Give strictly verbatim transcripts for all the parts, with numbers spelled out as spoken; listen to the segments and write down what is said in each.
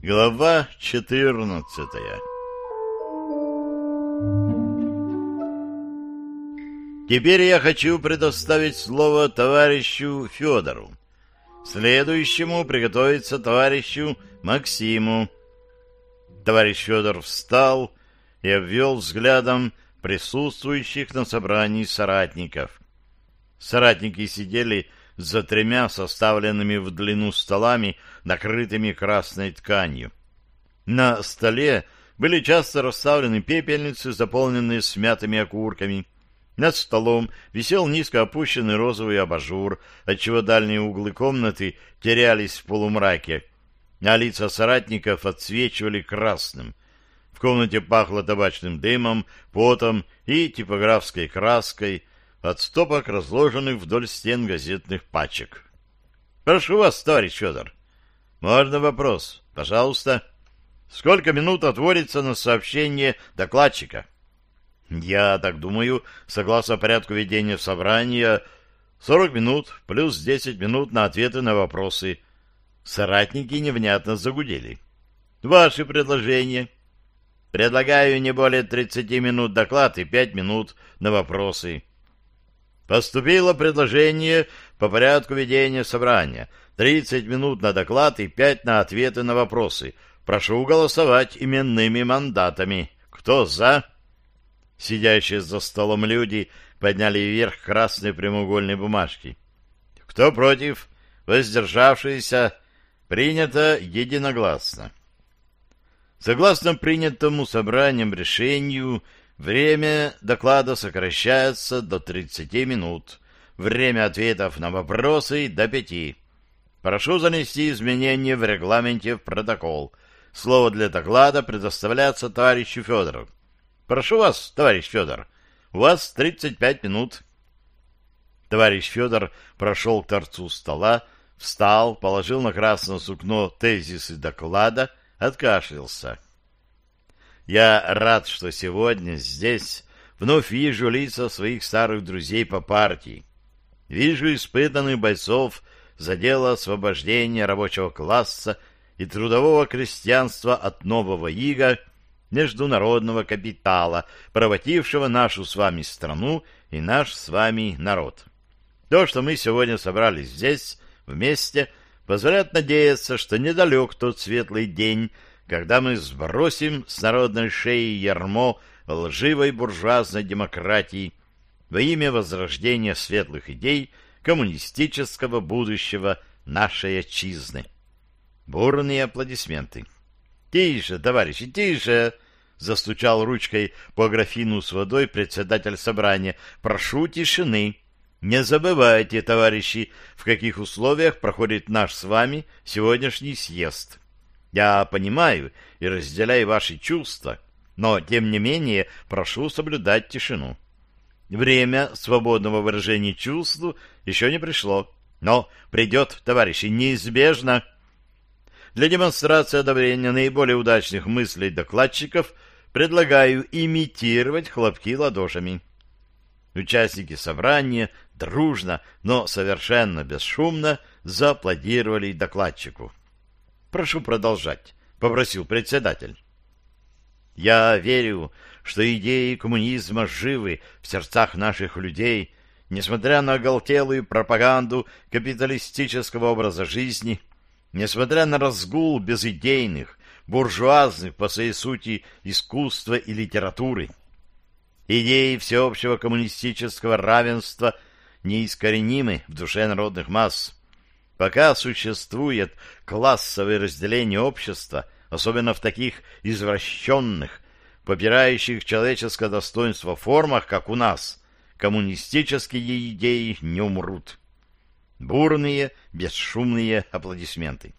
Глава четырнадцатая. Теперь я хочу предоставить слово товарищу Федору. Следующему приготовиться товарищу Максиму. Товарищ Федор встал и обвел взглядом присутствующих на собрании соратников. Соратники сидели за тремя составленными в длину столами, накрытыми красной тканью. На столе были часто расставлены пепельницы, заполненные смятыми окурками. Над столом висел низко опущенный розовый абажур, отчего дальние углы комнаты терялись в полумраке, а лица соратников отсвечивали красным. В комнате пахло табачным дымом, потом и типографской краской от стопок, разложенных вдоль стен газетных пачек. «Прошу вас, товарищ Федор». «Можно вопрос? Пожалуйста». «Сколько минут отводится на сообщение докладчика?» «Я так думаю, согласно порядку ведения собрания, сорок минут плюс десять минут на ответы на вопросы». Соратники невнятно загудели. «Ваши предложения?» «Предлагаю не более тридцати минут доклад и пять минут на вопросы». Поступило предложение по порядку ведения собрания. тридцать минут на доклад и пять на ответы на вопросы. Прошу голосовать именными мандатами. Кто за? Сидящие за столом люди подняли вверх красные прямоугольные бумажки. Кто против? Воздержавшиеся? Принято единогласно. Согласно принятому собранием решению, время доклада сокращается до тридцати минут. Время ответов на вопросы до пяти. Прошу занести изменения в регламенте в протокол. Слово для доклада предоставляется товарищу Федору. Прошу вас, товарищ Федор, у вас тридцать пять минут. Товарищ Федор прошел к торцу стола, встал, положил на красное сукно тезисы доклада, откашлялся. Я рад, что сегодня здесь вновь вижу лица своих старых друзей по партии. Вижу испытанных бойцов за дело освобождения рабочего класса и трудового крестьянства от нового ига международного капитала, проводившего нашу с вами страну и наш с вами народ. То, что мы сегодня собрались здесь, вместе, позволяет надеяться, что недалек тот светлый день, когда мы сбросим с народной шеи ярмо лживой буржуазной демократии во имя возрождения светлых идей коммунистического будущего нашей отчизны. Бурные аплодисменты. «Тише, товарищи, тише!» — застучал ручкой по графину с водой председатель собрания. «Прошу тишины. Не забывайте, товарищи, в каких условиях проходит наш с вами сегодняшний съезд. Я понимаю и разделяю ваши чувства, но, тем не менее, прошу соблюдать тишину. Время свободного выражения чувств еще не пришло, но придет, товарищи, неизбежно». Для демонстрации одобрения наиболее удачных мыслей докладчиков предлагаю имитировать хлопки ладошами. Участники собрания дружно, но совершенно бесшумно зааплодировали докладчику. «Прошу продолжать», — попросил председатель. «Я верю, что идеи коммунизма живы в сердцах наших людей, несмотря на оголтелую пропаганду капиталистического образа жизни, несмотря на разгул безидейных, буржуазных по своей сути искусства и литературы. Идеи всеобщего коммунистического равенства неискоренимы в душе народных масс. Пока существует классовое разделение общества, особенно в таких извращенных, попирающих человеческое достоинство формах, как у нас, коммунистические идеи не умрут». Бурные, бесшумные аплодисменты.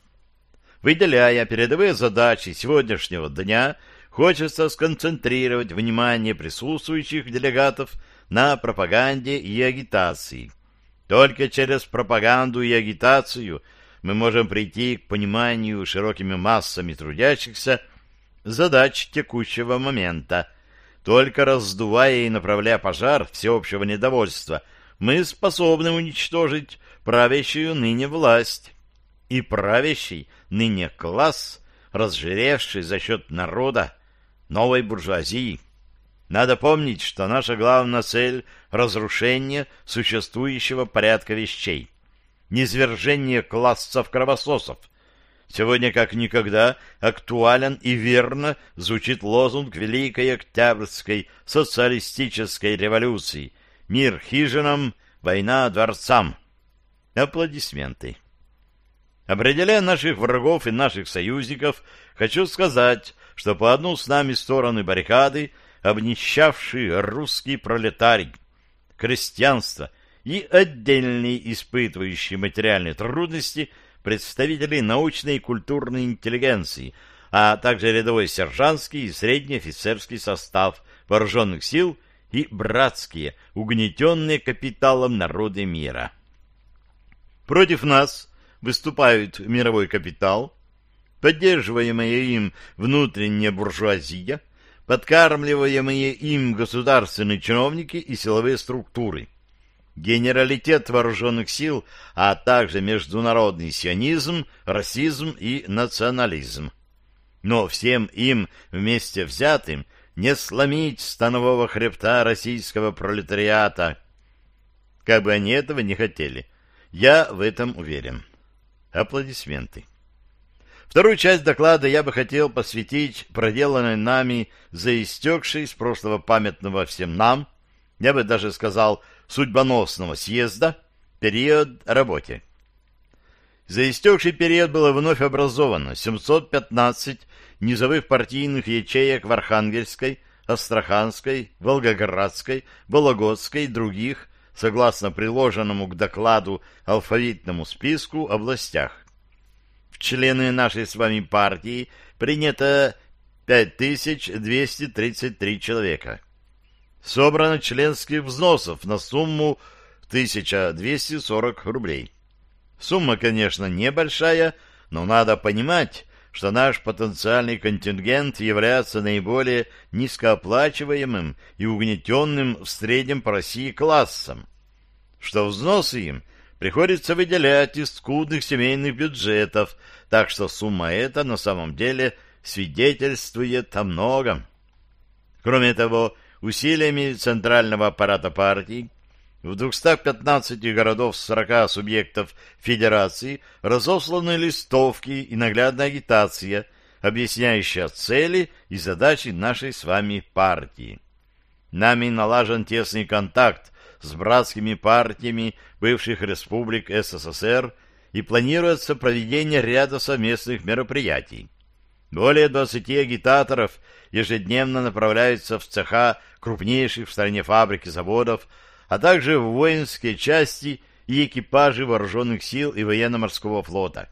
Выделяя передовые задачи сегодняшнего дня, хочется сконцентрировать внимание присутствующих делегатов на пропаганде и агитации. Только через пропаганду и агитацию мы можем прийти к пониманию широкими массами трудящихся задач текущего момента. Только раздувая и направляя пожар всеобщего недовольства, мы способны уничтожить правящую ныне власть. И правящий ныне класс разжиревшей за счет народа новой буржуазии. Надо помнить, что наша главная цель — разрушение существующего порядка вещей, низвержение классов-кровососов. Сегодня как никогда актуален и верно звучит лозунг Великой Октябрьской социалистической революции: «Мир хижинам, война дворцам». Аплодисменты. Определяя наших врагов и наших союзников, хочу сказать, что по одну с нами стороны баррикады обнищавший русский пролетарий, крестьянство и отдельные испытывающие материальные трудности представители научной и культурной интеллигенции, а также рядовой сержантский и средний офицерский состав вооруженных сил и братские, угнетенные капиталом народы мира. Против нас выступают мировой капитал, поддерживаемая им внутренняя буржуазия, подкармливаемые им государственные чиновники и силовые структуры, генералитет вооруженных сил, а также международный сионизм, расизм и национализм. Но всем им вместе взятым не сломить станового хребта российского пролетариата. Как бы они этого не хотели, я в этом уверен. Аплодисменты. Вторую часть доклада я бы хотел посвятить проделанной нами за истекшей с прошлого памятного всем нам, я бы даже сказал, судьбоносного съезда, период работе. За истекший период было вновь образовано семьсот пятнадцать низовых партийных ячеек в Архангельской, Астраханской, Волгоградской, Вологодской и других, согласно приложенному к докладу алфавитному списку, областях. В члены нашей с вами партии принято пять тысяч двести тридцать три человека. Собрано членских взносов на сумму тысяча двести сорок рублей. Сумма, конечно, небольшая, но надо понимать, что наш потенциальный контингент является наиболее низкооплачиваемым и угнетенным в среднем по России классом, что взносы им приходится выделять из скудных семейных бюджетов, так что сумма эта на самом деле свидетельствует о многом. Кроме того, усилиями центрального аппарата партии в двухстах пятнадцати городов сорока субъектов федерации разосланы листовки и наглядная агитация, объясняющая цели и задачи нашей с вами партии. Нами налажен тесный контакт с братскими партиями бывших республик СССР и планируется проведение ряда совместных мероприятий. Более двадцати агитаторов ежедневно направляются в цеха крупнейших в стране фабрик и заводов, а также в воинские части и экипажи вооруженных сил и военно-морского флота.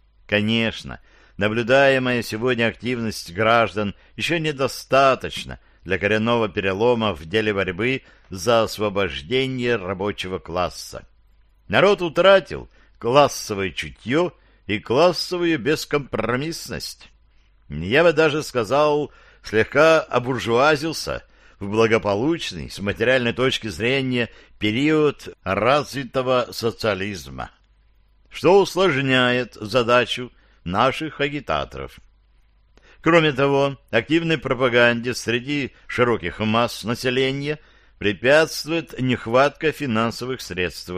Конечно, наблюдаемая сегодня активность граждан еще недостаточно для коренного перелома в деле борьбы за освобождение рабочего класса. Народ утратил классовое чутье и классовую бескомпромиссность. Я бы даже сказал, слегка обуржуазился в благополучный, с материальной точки зрения, период развитого социализма, что усложняет задачу наших агитаторов. Кроме того, активной пропаганде среди широких масс населения препятствует нехватка финансовых средств.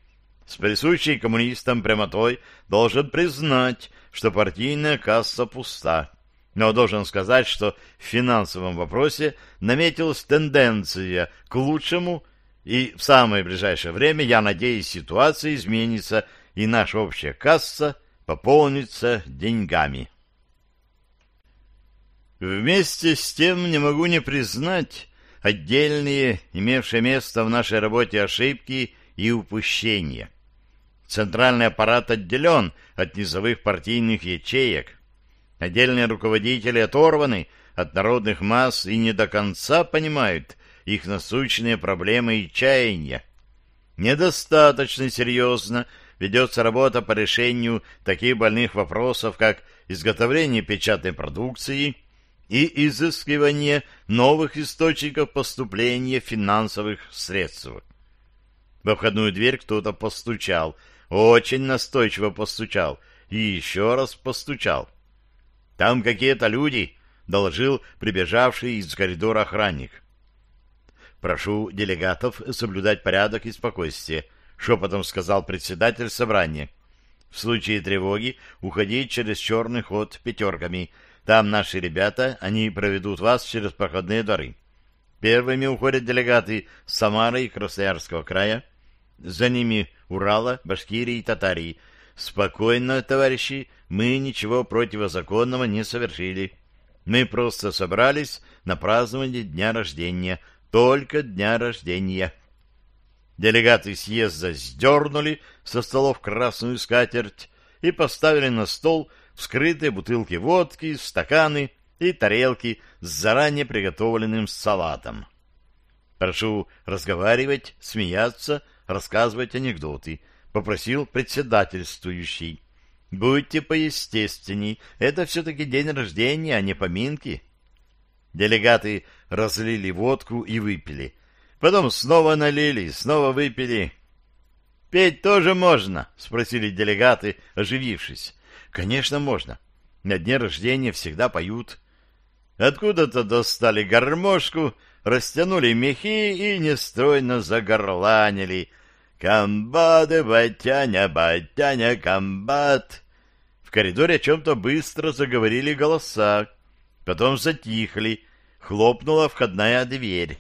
С присущей коммунистам прямотой должен признать, что партийная касса пуста. Но должен сказать, что в финансовом вопросе наметилась тенденция к лучшему, и в самое ближайшее время, я надеюсь, ситуация изменится, и наша общая касса пополнится деньгами. Вместе с тем не могу не признать отдельные, имевшие место в нашей работе ошибки и упущения. Центральный аппарат отделен от низовых партийных ячеек. Отдельные руководители оторваны от народных масс и не до конца понимают их насущные проблемы и чаяния. Недостаточно серьезно ведется работа по решению таких больных вопросов, как изготовление печатной продукции и изыскивание новых источников поступления финансовых средств. Во входную дверь кто-то постучал, очень настойчиво постучал и еще раз постучал. Там какие-то люди, — доложил прибежавший из коридора охранник. Прошу делегатов соблюдать порядок и спокойствие, — шепотом сказал председатель собрания. В случае тревоги уходить через черный ход пятерками. Там наши ребята, они проведут вас через проходные дворы. Первыми уходят делегаты с Самары и Красноярского края. За ними Урала, Башкирии и Татарии. Спокойно, товарищи, мы ничего противозаконного не совершили. Мы просто собрались на празднование дня рождения. Только дня рождения. Делегаты съезда сдернули со столов красную скатерть и поставили на стол вскрытые бутылки водки, стаканы и тарелки с заранее приготовленным салатом. Прошу разговаривать, смеяться, рассказывать анекдоты, — попросил председательствующий. Будьте поестественней, это все-таки день рождения, а не поминки. Делегаты разлили водку и выпили. Потом снова налили, снова выпили. — Петь тоже можно? — спросили делегаты, оживившись. — Конечно, можно. На дне рождения всегда поют. Откуда-то достали гармошку, растянули мехи и нестройно загорланили. «Комбат, батяня, батяня, комбат!» В коридоре о чем-то быстро заговорили голоса. Потом затихли, хлопнула входная дверь.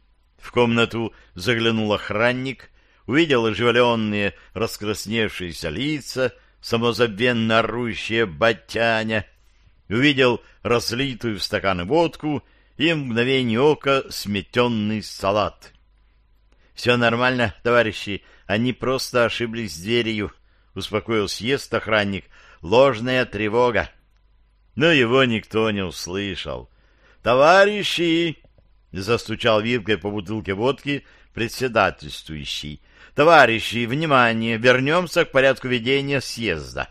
В комнату заглянул охранник, увидел оживленные, раскрасневшиеся лица, самозабвенно орущие «батяня», увидел разлитую в стаканы водку и в мгновение ока сметенный салат. «Все нормально, товарищи, они просто ошиблись дверью», — успокоил съезд охранник. «Ложная тревога». Но его никто не услышал. «Товарищи!» — застучал вилкой по бутылке водки председательствующий. «Товарищи, внимание! Вернемся к порядку ведения съезда».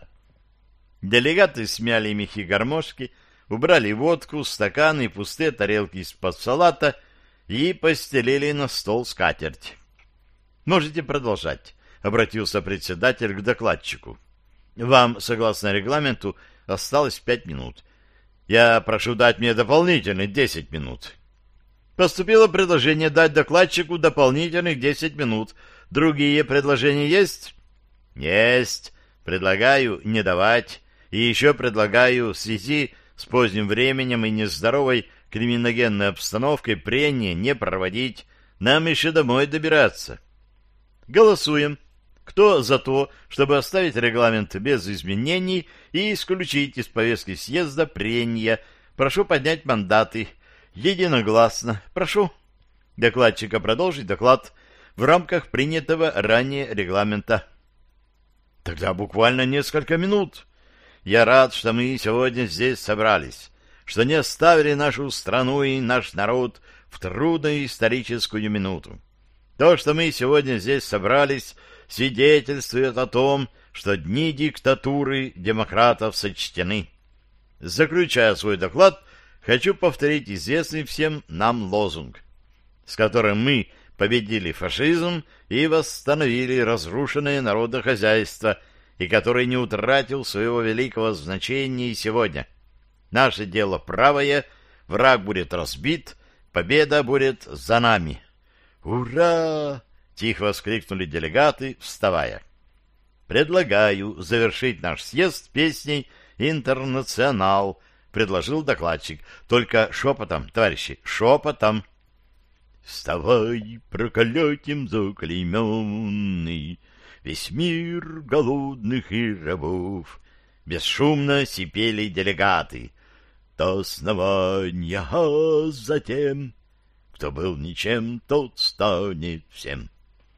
Делегаты смяли мехи гармошки, убрали водку, стаканы и пустые тарелки из-под салата и постелили на стол скатерть. «Можете продолжать», — обратился председатель к докладчику. «Вам, согласно регламенту, осталось пять минут. Я прошу дать мне дополнительные десять минут». Поступило предложение дать докладчику дополнительных десять минут. Другие предложения есть? Есть. Предлагаю не давать. И еще предлагаю в связи с поздним временем и нездоровой криминогенной обстановкой прения не проводить. Нам еще домой добираться. Голосуем. Кто за то, чтобы оставить регламент без изменений и исключить из повестки съезда прения? Прошу поднять мандаты. Единогласно. Прошу докладчика продолжить доклад в рамках принятого ранее регламента. Тогда буквально несколько минут. Я рад, что мы сегодня здесь собрались, что не оставили нашу страну и наш народ в трудную историческую минуту. То, что мы сегодня здесь собрались, свидетельствует о том, что дни диктатуры демократов сочтены. Заключая свой доклад, хочу повторить известный всем нам лозунг, с которым мы победили фашизм и восстановили разрушенное народохозяйство, и который не утратил своего великого значения и сегодня. Наше дело правое, враг будет разбит, победа будет за нами. «Ура!» — тихо воскликнули делегаты, вставая. «Предлагаю завершить наш съезд песней «Интернационал», — предложил докладчик. Только шепотом, товарищи, шепотом. «Вставай, проколетем заклейменный, весь мир голодных и рабов!» Бесшумно сипели делегаты. «До основания, а затем, кто был ничем, тот станет всем».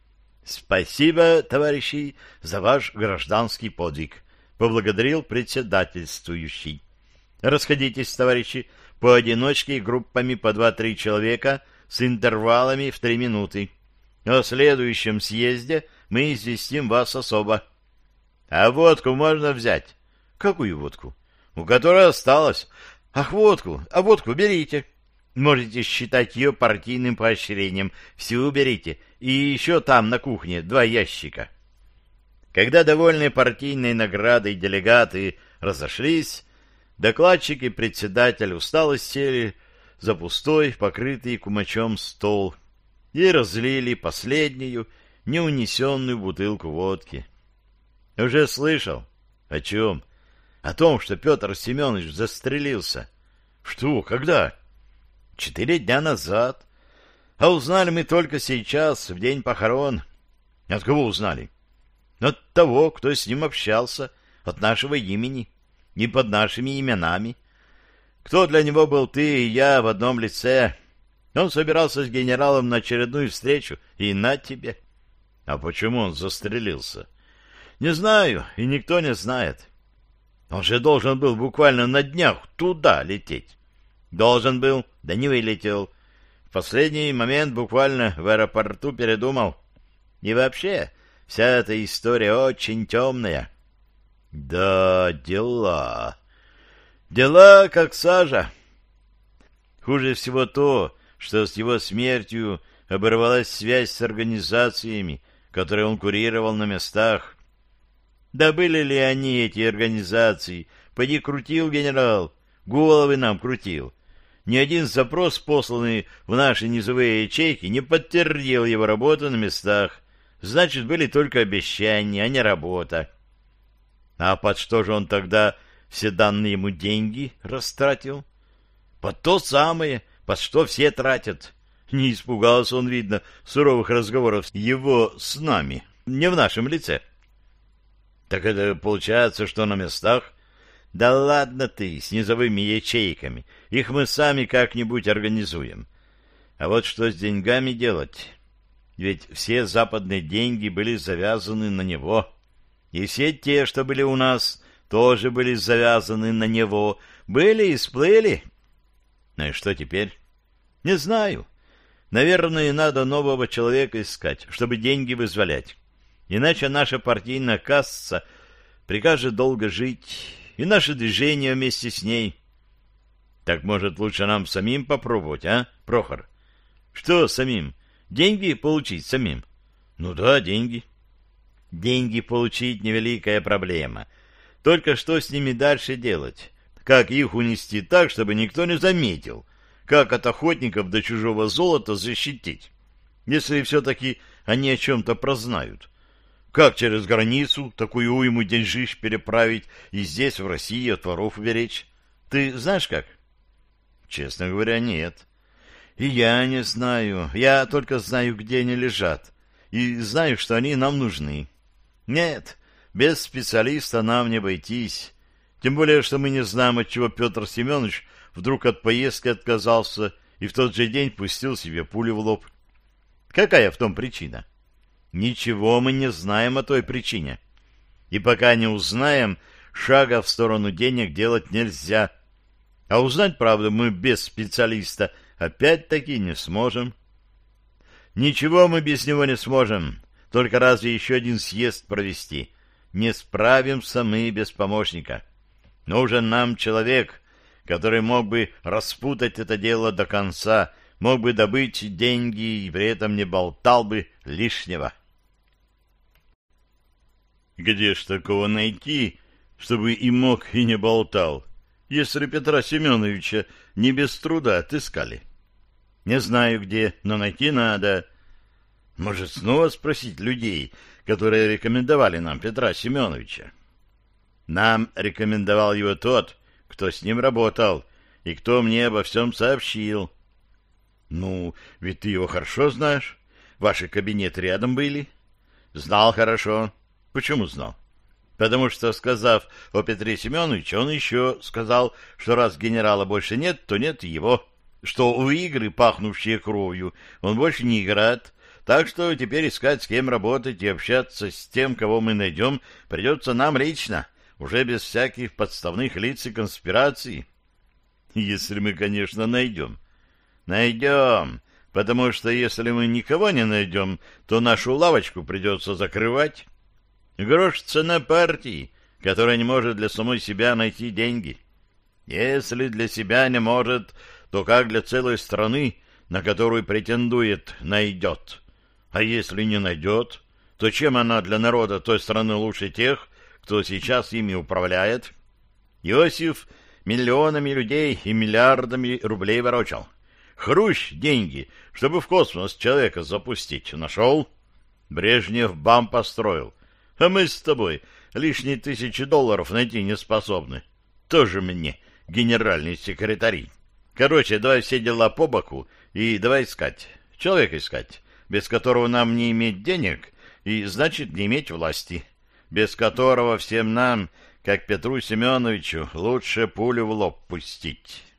«Спасибо, товарищи, за ваш гражданский подвиг», — поблагодарил председательствующий. «Расходитесь, товарищи, поодиночке и группами по два-три человека с интервалами в три минуты. О следующем съезде мы известим вас особо». «А водку можно взять?» «Какую водку?» «У которой осталось». «Ах, водку! А водку берите. Можете считать ее партийным поощрением. Всю берите. И еще там, на кухне, два ящика». Когда довольные партийной наградой делегаты разошлись, Докладчик и председатель устало сели за пустой, покрытый кумачом стол и разлили последнюю, неунесенную бутылку водки. — Уже слышал? — О чем? — О том, что Петр Семенович застрелился. — Что? Когда? — Четыре дня назад. А узнали мы только сейчас, в день похорон. — От кого узнали? — От того, кто с ним общался, от нашего имени и под нашими именами. Кто для него был ты и я в одном лице. Он собирался с генералом на очередную встречу, и на тебе. А почему он застрелился? Не знаю, и никто не знает. Он же должен был буквально на днях туда лететь. Должен был, да не вылетел. В последний момент буквально в аэропорту передумал. И вообще, вся эта история очень темная. Да, дела. Дела как сажа. Хуже всего то, что с его смертью оборвалась связь с организациями, которые он курировал на местах. Да были ли они, эти организации? Поди крутил генерал, головы нам крутил. Ни один запрос, посланный в наши низовые ячейки, не подтвердил его работу на местах. Значит, были только обещания, а не работа. А под что же он тогда все данные ему деньги растратил? Под то самое, под что все тратят. Не испугался он, видно, суровых разговоров его с нами, не в нашем лице. Так это получается, что на местах? Да ладно ты, с низовыми ячейками. Их мы сами как-нибудь организуем. А вот что с деньгами делать? Ведь все западные деньги были завязаны на него. И все те, что были у нас, тоже были завязаны на него. Были и сплыли. Ну и что теперь? Не знаю. Наверное, надо нового человека искать, чтобы деньги вызволять. Иначе наша партийная касса прикажет долго жить, и наше движение вместе с ней. Так, может, лучше нам самим попробовать, а, Прохор? Что самим? Деньги получить самим? Ну да, деньги. Деньги получить — невеликая проблема. Только что с ними дальше делать? Как их унести так, чтобы никто не заметил? Как от охотников до чужого золота защитить, если все-таки они о чем-то прознают? Как через границу такую уйму деньжищ переправить и здесь, в России, от воров уберечь? Ты знаешь как? Честно говоря, нет. И я не знаю. Я только знаю, где они лежат. И знаю, что они нам нужны. Нет, без специалиста нам не обойтись. Тем более, что мы не знаем, от чего Петр Семенович вдруг от поездки отказался и в тот же день пустил себе пулю в лоб. Какая в том причина? Ничего мы не знаем о той причине. И пока не узнаем, шага в сторону денег делать нельзя. А узнать правду мы без специалиста опять-таки не сможем. Ничего мы без него не сможем, только разве еще один съезд провести. Не справимся мы без помощника. Нужен нам человек, который мог бы распутать это дело до конца, мог бы добыть деньги и при этом не болтал бы лишнего. Где ж такого найти, чтобы и мог, и не болтал, если Петра Семеновича не без труда отыскали? Не знаю где, но найти надо. Может, снова спросить людей, которые рекомендовали нам Петра Семеновича? Нам рекомендовал его тот, кто с ним работал, и кто мне обо всем сообщил. Ну, ведь ты его хорошо знаешь. Ваши кабинеты рядом были. Знал хорошо. Почему знал? Потому что, сказав о Петре Семеновиче, он еще сказал, что раз генерала больше нет, то нет его, что в игры, пахнущие кровью, он больше не играет, так что теперь искать, с кем работать и общаться с тем, кого мы найдем, придется нам лично, уже без всяких подставных лиц и конспираций. Если мы, конечно, найдем. Найдем, потому что если мы никого не найдем, то нашу лавочку придется закрывать. Грош цена партии, которая не может для самой себя найти деньги. Если для себя не может, то как для целой страны, на которую претендует, найдет? А если не найдет, то чем она для народа той страны лучше тех, кто сейчас ими управляет? Иосиф миллионами людей и миллиардами рублей ворочал. Хрущ деньги, чтобы в космос человека запустить, нашел. Брежнев БАМ построил. А мы с тобой лишние тысячи долларов найти не способны. Тоже мне генеральный секретарь. Короче, давай все дела по боку и давай искать. Человека искать, без которого нам не иметь денег и, значит, не иметь власти. Без которого всем нам, как Петру Семеновичу, лучше пулю в лоб пустить».